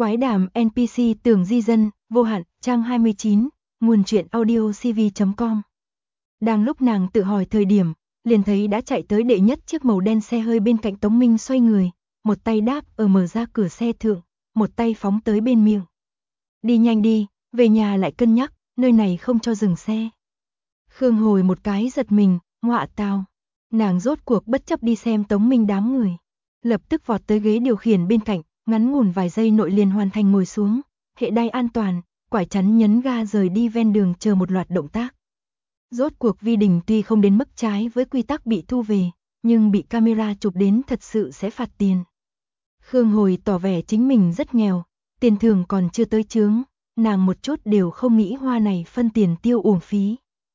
Quái đàm NPC tưởng di dân, vô hạn, trang 29, nguồn truyện audio cv.com. Đang lúc nàng tự hỏi thời điểm, liền thấy đã chạy tới đệ nhất chiếc màu đen xe hơi bên cạnh Tống Minh xoay người, một tay đáp ở mở ra cửa xe thượng, một tay phóng tới bên miệng. Đi nhanh đi, về nhà lại cân nhắc, nơi này không cho dừng xe. Khương Hồi một cái giật mình, ngọa tào. Nàng rốt cuộc bất chấp đi xem Tống Minh đám người. Lập tức vọt tới ghế điều khiển bên cạnh, ngắn ngủn vài giây nội liền hoàn thành ngồi xuống, hệ đai an toàn, quải chắn nhấn ga rời đi ven đường chờ một loạt động tác. Rốt cuộc Vi Đình tuy không đến mức trái với quy tắc bị thu về, nhưng bị camera chụp đến thật sự sẽ phạt tiền. Khương Hồi tỏ vẻ chính mình rất nghèo, tiền thưởng còn chưa tới chướng, nàng một chút đều không nghĩ hoa này phân tiền tiêu uổng phí.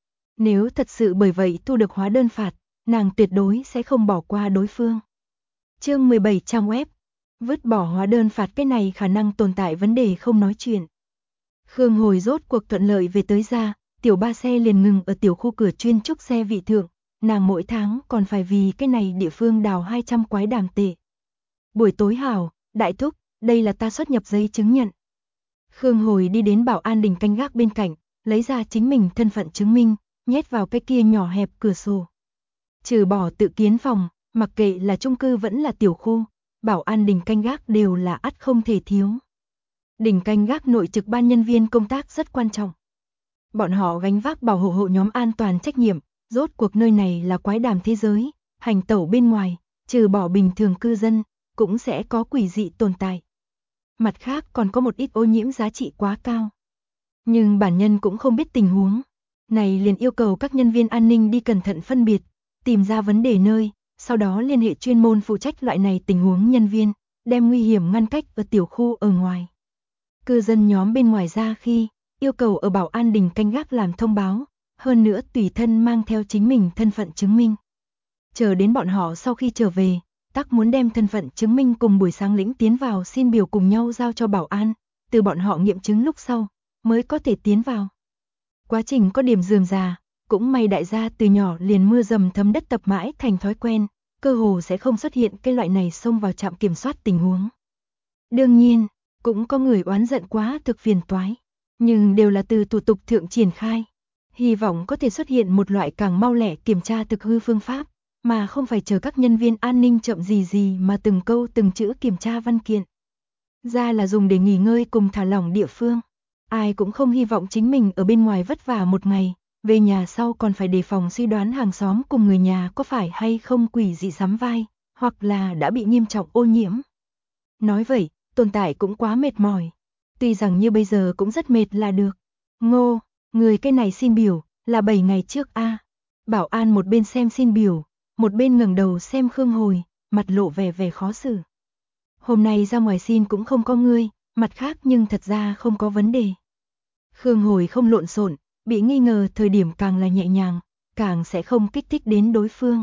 Nếu thật sự bởi vậy thu được hóa đơn phạt, nàng tuyệt đối sẽ không bỏ qua đối phương. Chương 17 trang web. Vứt bỏ hóa đơn phạt, cái này khả năng tồn tại vấn đề không nói chuyện. Khương Hồi rốt cuộc thuận lợi về tới ra, tiểu ba xe liền ngừng ở tiểu khu cửa chuyên trúc xe vị thượng, nàng mỗi tháng còn phải vì cái này địa phương đào 200 quái đàm tệ. Buổi tối hảo, đại thúc, đây là ta xuất nhập giấy chứng nhận. Khương Hồi đi đến bảo an đình canh gác bên cạnh, lấy ra chính mình thân phận chứng minh, nhét vào cái kia nhỏ hẹp cửa sổ. Trừ bỏ tự kiến phòng, mặc kệ là chung cư vẫn là tiểu khu, bảo an đình canh gác đều là ắt không thể thiếu. Đình canh gác nội trực ban nhân viên công tác rất quan trọng. Bọn họ gánh vác bảo hộ hộ nhóm an toàn trách nhiệm, rốt cuộc nơi này là quái đàm thế giới, hành tẩu bên ngoài, trừ bỏ bình thường cư dân, cũng sẽ có quỷ dị tồn tại. Mặt khác còn có một ít ô nhiễm giá trị quá cao. Nhưng bản nhân cũng không biết tình huống. Này liền yêu cầu các nhân viên an ninh đi cẩn thận phân biệt, tìm ra vấn đề nơi, sau đó liên hệ chuyên môn phụ trách loại này tình huống nhân viên, đem nguy hiểm ngăn cách ở tiểu khu ở ngoài. Cư dân nhóm bên ngoài ra khi, yêu cầu ở bảo an đình canh gác làm thông báo, hơn nữa tùy thân mang theo chính mình thân phận chứng minh. Chờ đến bọn họ sau khi trở về, tắc muốn đem thân phận chứng minh cùng buổi sáng lĩnh tiến vào xin biểu cùng nhau giao cho bảo an, từ bọn họ nghiệm chứng lúc sau, mới có thể tiến vào. Quá trình có điểm rườm rà, cũng may đại gia từ nhỏ liền mưa dầm thấm đất tập mãi thành thói quen, cơ hồ sẽ không xuất hiện cái loại này xông vào trạm kiểm soát tình huống. Đương nhiên, cũng có người oán giận quá thực phiền toái, nhưng đều là từ thủ tục thượng triển khai. Hy vọng có thể xuất hiện một loại càng mau lẹ kiểm tra thực hư phương pháp, mà không phải chờ các nhân viên an ninh chậm gì mà từng câu từng chữ kiểm tra văn kiện. Ra là dùng để nghỉ ngơi cùng thả lỏng địa phương. Ai cũng không hy vọng chính mình ở bên ngoài vất vả một ngày, về nhà sau còn phải đề phòng suy đoán hàng xóm cùng người nhà có phải hay không quỷ dị sắm vai, hoặc là đã bị nghiêm trọng ô nhiễm. Nói vậy, tồn tại cũng quá mệt mỏi. Tuy rằng như bây giờ cũng rất mệt là được. Ngô, người cái này xin biểu, là 7 ngày trước a. Bảo an một bên xem xin biểu, một bên ngẩng đầu xem Khương Hồi, mặt lộ vẻ khó xử. Hôm nay ra ngoài xin cũng không có ngươi, mặt khác nhưng thật ra không có vấn đề. Khương Hồi không lộn xộn, bị nghi ngờ thời điểm càng là nhẹ nhàng, càng sẽ không kích thích đến đối phương.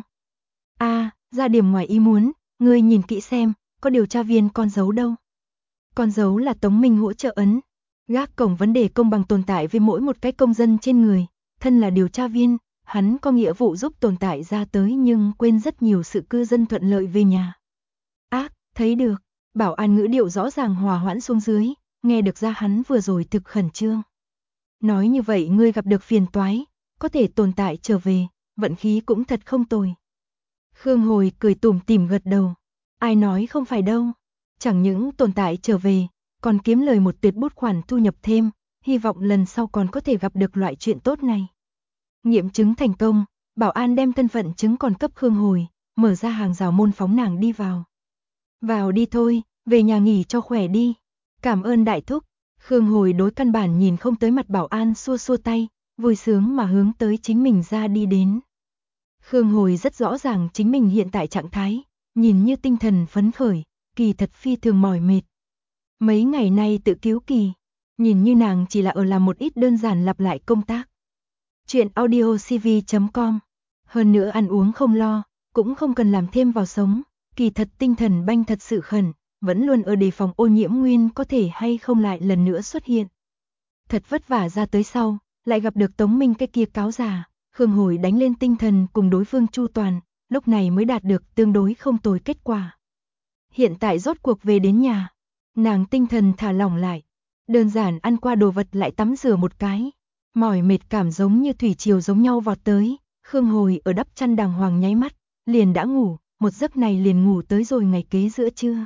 Ra điểm ngoài ý muốn, ngươi nhìn kỹ xem, có điều tra viên con dấu đâu. Con dấu là Tống Minh hỗ trợ ấn. Gác cổng vấn đề công bằng tồn tại với mỗi một cái công dân trên người, thân là điều tra viên, hắn có nghĩa vụ giúp tồn tại ra tới nhưng quên rất nhiều sự cư dân thuận lợi về nhà. Thấy được, bảo an ngữ điệu rõ ràng hòa hoãn xuống dưới, nghe được ra hắn vừa rồi thực khẩn trương. Nói như vậy ngươi gặp được phiền toái, có thể tồn tại trở về, vận khí cũng thật không tồi. Khương Hồi cười tủm tỉm gật đầu, ai nói không phải đâu, chẳng những tồn tại trở về, còn kiếm lời một tuyệt bút khoản thu nhập thêm, hy vọng lần sau còn có thể gặp được loại chuyện tốt này. Nghiệm chứng thành công, bảo an đem thân phận chứng còn cấp Khương Hồi, mở ra hàng rào môn phóng nàng đi vào. Vào đi thôi, về nhà nghỉ cho khỏe đi. Cảm ơn đại thúc. Khương Hồi đối căn bản nhìn không tới mặt bảo an xua xua tay, vui sướng mà hướng tới chính mình ra đi đến. Khương Hồi rất rõ ràng chính mình hiện tại trạng thái, nhìn như tinh thần phấn khởi, kỳ thật phi thường mỏi mệt. Mấy ngày nay tự cứu kỳ, nhìn như nàng chỉ là ở làm một ít đơn giản lặp lại công tác. Chuyện audio cv.com. Hơn nữa ăn uống không lo, cũng không cần làm thêm vào sống, kỳ thật tinh thần banh thật sự khẩn, vẫn luôn ở đề phòng ô nhiễm nguyên có thể hay không lại lần nữa xuất hiện. Thật vất vả ra tới sau, lại gặp được Tống Minh cái kia cáo già, Khương Hồi đánh lên tinh thần cùng đối phương chu toàn, lúc này mới đạt được tương đối không tồi kết quả. Hiện tại rốt cuộc về đến nhà, Nàng tinh thần thả lỏng lại, đơn giản ăn qua đồ vật lại tắm rửa một cái. Mỏi mệt cảm giống như thủy triều giống nhau vọt tới, Khương Hồi ở đắp chăn đàng hoàng nháy mắt, liền đã ngủ, một giấc này liền ngủ tới rồi ngày kế giữa trưa.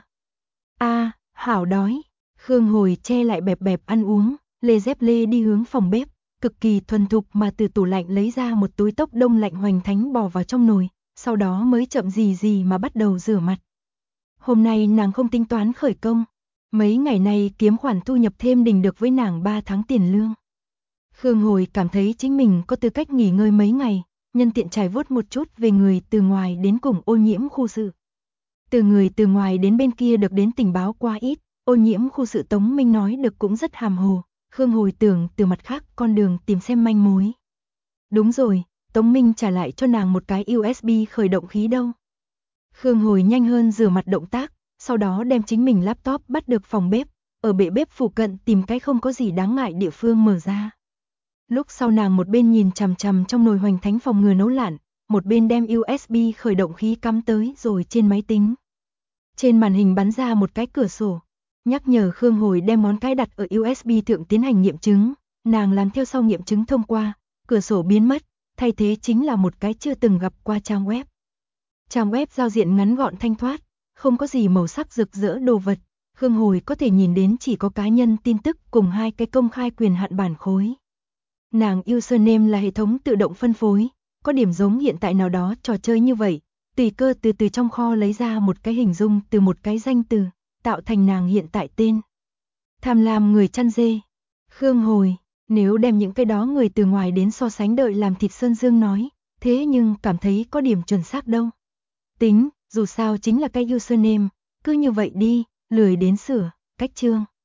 Hảo đói. Khương Hồi che lại bẹp bẹp ăn uống, lê dép lê đi hướng phòng bếp, cực kỳ thuần thục mà từ tủ lạnh lấy ra một túi tốc đông lạnh hoành thánh bỏ vào trong nồi, sau đó mới chậm gì mà bắt đầu rửa mặt. Hôm nay nàng không tính toán khởi công, mấy ngày nay kiếm khoản thu nhập thêm đình được với nàng 3 tháng tiền lương. Khương Hồi cảm thấy chính mình có tư cách nghỉ ngơi mấy ngày, nhân tiện trải vuốt một chút về người từ ngoài đến cùng ô nhiễm khu sự. Từ người từ ngoài đến bên kia được đến tình báo quá ít, ô nhiễm khu sự Tống Minh nói được cũng rất hàm hồ, Khương Hồi tưởng từ mặt khác con đường tìm xem manh mối. Đúng rồi, Tống Minh trả lại cho nàng một cái USB khởi động khí đâu. Khương Hồi nhanh hơn rửa mặt động tác, sau đó đem chính mình laptop bắt được phòng bếp, ở bệ bếp phụ cận tìm cái không có gì đáng ngại địa phương mở ra. Lúc sau nàng một bên nhìn chằm chằm trong nồi hoành thánh phòng ngừa nấu lạn, một bên đem USB khởi động khí cắm tới rồi trên máy tính. Trên màn hình bắn ra một cái cửa sổ, nhắc nhở Khương Hồi đem ngón cái đặt ở USB thượng tiến hành nghiệm chứng, nàng làm theo sau nghiệm chứng thông qua, cửa sổ biến mất, thay thế chính là một cái chưa từng gặp qua trang web. Trang web giao diện ngắn gọn thanh thoát, không có gì màu sắc rực rỡ đồ vật, Khương Hồi có thể nhìn đến chỉ có cá nhân tin tức cùng 2 cái công khai quyền hạn bản khối. Nàng username là hệ thống tự động phân phối, có điểm giống hiện tại nào đó trò chơi như vậy, tùy cơ từ trong kho lấy ra một cái hình dung từ một cái danh từ, tạo thành nàng hiện tại tên. Tham lam người chăn dê. Khương Hồi, nếu đem những cái đó người từ ngoài đến so sánh đợi làm thịt Sơn Dương nói, thế nhưng cảm thấy có điểm chuẩn xác đâu. Tính, dù sao chính là cái username, cứ như vậy đi, lười đến sửa, cách chương.